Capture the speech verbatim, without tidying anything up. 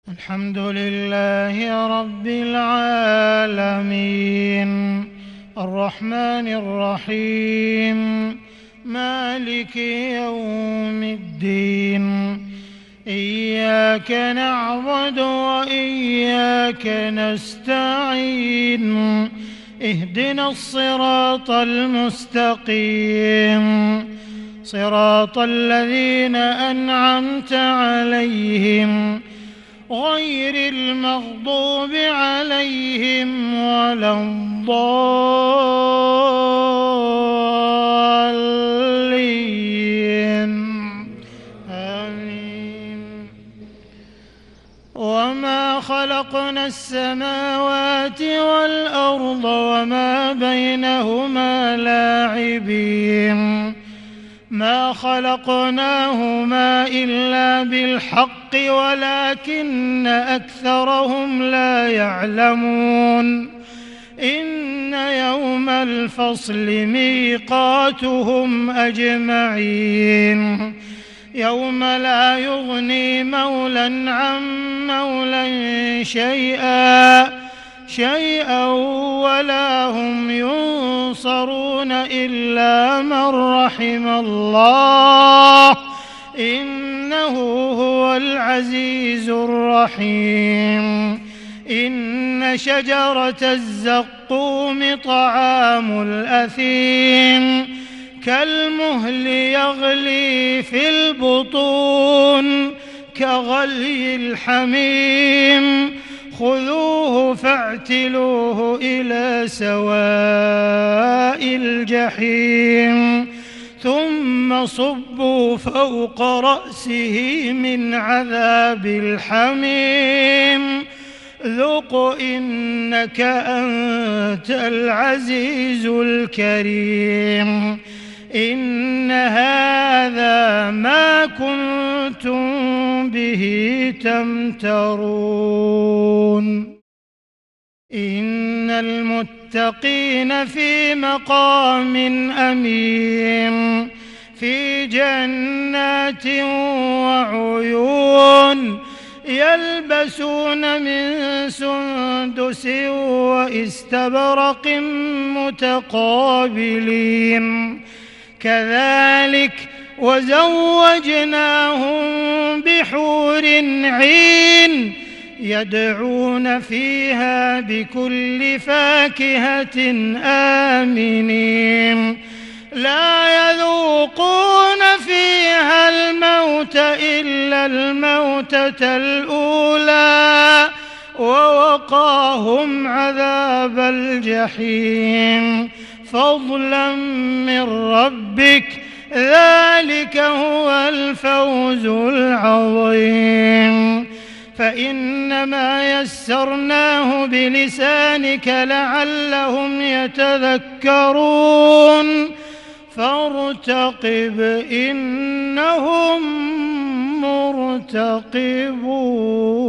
الحمد لله رب العالمين الرحمن الرحيم مالك يوم الدين إياك نعبد وإياك نستعين اهدنا الصراط المستقيم صراط الذين أنعمت عليهم غير المغضوب عليهم ولا الضالين آمين. وما خلقنا السماوات والأرض وما بينهما لاعبين ما خلقناهما إلا بالحق ولكن أكثرهم لا يعلمون إن يوم الفصل ميقاتهم أجمعين يوم لا يغني مولى عن مولى شيئا شيئا ولا هم ينصرون إلا من رحم الله إنه هو العزيز الرحيم. إن شجرة الزقوم طعام الأثيم كالمهل يغلي في البطون كغلي الحميم خذوه فاعتلوه إلى سواء الجحيم ثم صبوا فوق رأسه من عذاب الحميم ذق إنك أنت العزيز الكريم. إن هذا ما كنتم به تمترون. إن المتقين في مقام أمين في جنات وعيون يلبسون من سندس وإستبرق متقابلين كذلك وزوجناهم بحور عين يدعون فيها بكل فاكهة آمنين لا يذوقون فيها الموت إلا الموتة الأولى ووقاهم عذاب الجحيم فضلا من ربك ذلك هو الفوز العظيم. فإنما يسرناه بلسانك لعلهم يتذكرون فارتقب إنهم مرتقبون.